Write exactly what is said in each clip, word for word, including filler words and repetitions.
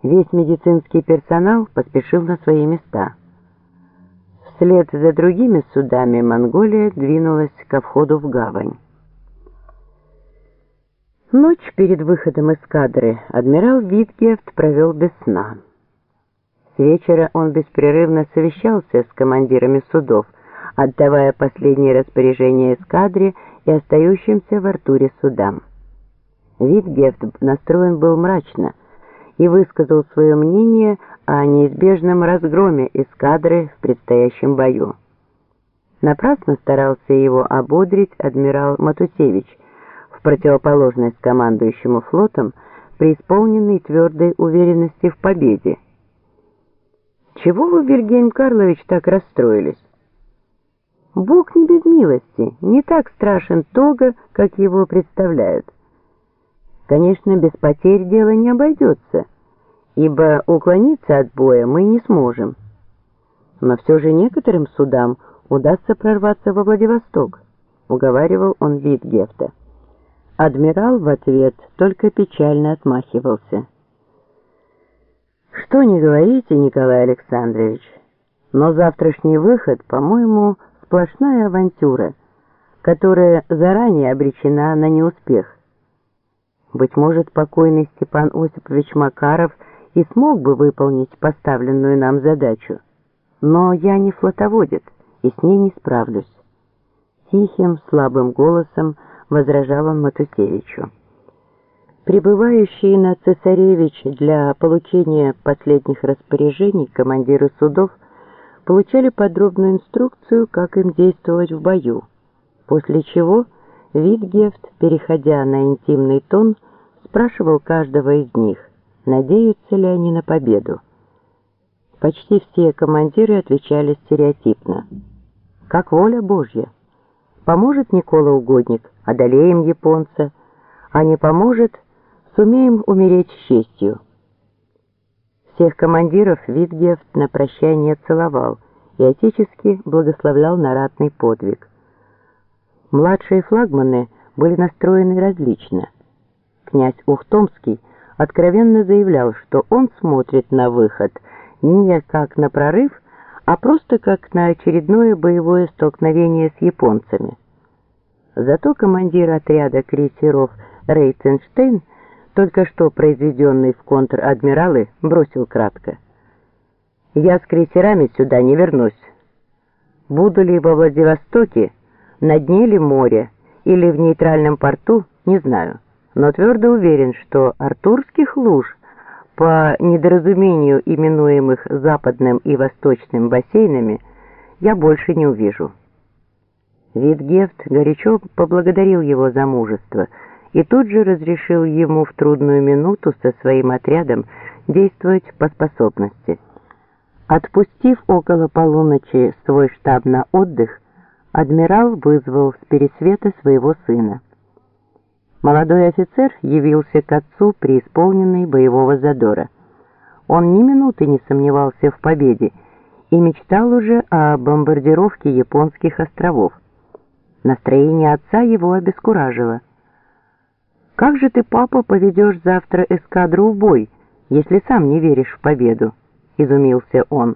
Весь медицинский персонал поспешил на свои места. Вслед за другими судами Монголия двинулась ко входу в гавань. Ночь перед выходом эскадры адмирал Витгефт провел без сна. С вечера он беспрерывно совещался с командирами судов, отдавая последние распоряжения эскадре и остающимся в Артуре судам. Витгефт настроен был мрачно и высказал свое мнение о неизбежном разгроме эскадры в предстоящем бою. Напрасно старался его ободрить адмирал Матусевич, в противоположность командующему флотом, преисполненный твердой уверенности в победе. «Чего вы, Вильгельм Карлович, так расстроились? Бог не без милости, не так страшен Тога, как его представляют. Конечно, без потерь дело не обойдется, ибо уклониться от боя мы не сможем. Но все же некоторым судам удастся прорваться во Владивосток», — уговаривал он Витгефта. Адмирал в ответ только печально отмахивался. «Что не говорите, Николай Александрович, но завтрашний выход, по-моему, сплошная авантюра, которая заранее обречена на неуспех. Быть может, покойный Степан Осипович Макаров и смог бы выполнить поставленную нам задачу, но я не флотоводец и с ней не справлюсь». Тихим, слабым голосом возражал он Матусевичу. Прибывающие на Цесаревич для получения последних распоряжений командиры судов получали подробную инструкцию, как им действовать в бою, после чего Витгефт, переходя на интимный тон, спрашивал каждого из них, надеются ли они на победу. Почти все командиры отвечали стереотипно: «Как воля Божья. Поможет Никола Угодник, одолеем японца, а не поможет, сумеем умереть с честью». Всех командиров Витгефт на прощание целовал и отечески благословлял на ратный подвиг. Младшие флагманы были настроены различно. Князь Ухтомский откровенно заявлял, что он смотрит на выход не как на прорыв, а просто как на очередное боевое столкновение с японцами. Зато командир отряда крейсеров Рейтенштейн, только что произведенный в контр-адмиралы, бросил кратко: «Я с крейсерами сюда не вернусь. Буду ли во Владивостоке, на дне ли моря или в нейтральном порту, не знаю, но твердо уверен, что артурских луж, по недоразумению именуемых западным и восточным бассейнами, я больше не увижу». Витгефт горячо поблагодарил его за мужество и тут же разрешил ему в трудную минуту со своим отрядом действовать по способности. Отпустив около полуночи свой штаб на отдых, адмирал вызвал с Пересвета своего сына. Молодой офицер явился к отцу преисполненный боевого задора. Он ни минуты не сомневался в победе и мечтал уже о бомбардировке японских островов. Настроение отца его обескуражило. «Как же ты, папа, поведешь завтра эскадру в бой, если сам не веришь в победу?» — изумился он.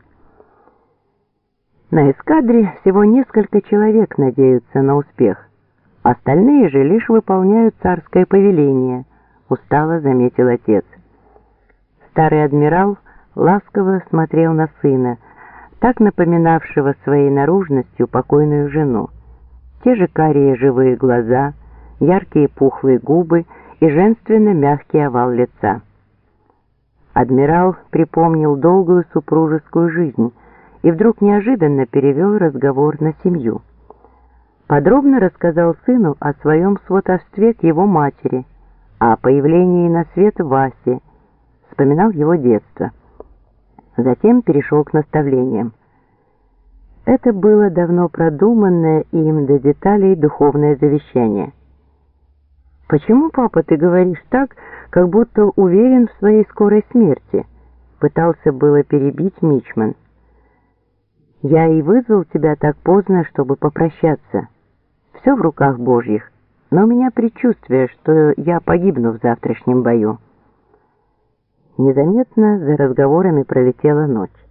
«На эскадре всего несколько человек надеются на успех. Остальные же лишь выполняют царское повеление», — устало заметил отец. Старый адмирал ласково смотрел на сына, так напоминавшего своей наружностью покойную жену. Те же карие живые глаза, яркие пухлые губы и женственно мягкий овал лица. Адмирал припомнил долгую супружескую жизнь и вдруг неожиданно перевел разговор на семью. Подробно рассказал сыну о своем сватовстве к его матери, о появлении на свет Васи, вспоминал его детство. Затем перешел к наставлениям. Это было давно продуманное им до деталей духовное завещание. «Почему, папа, ты говоришь так, как будто уверен в своей скорой смерти?» — пытался было перебить Мичман. «Я и вызвал тебя так поздно, чтобы попрощаться. Все в руках Божьих, но у меня предчувствие, что я погибну в завтрашнем бою». Незаметно за разговорами пролетела ночь.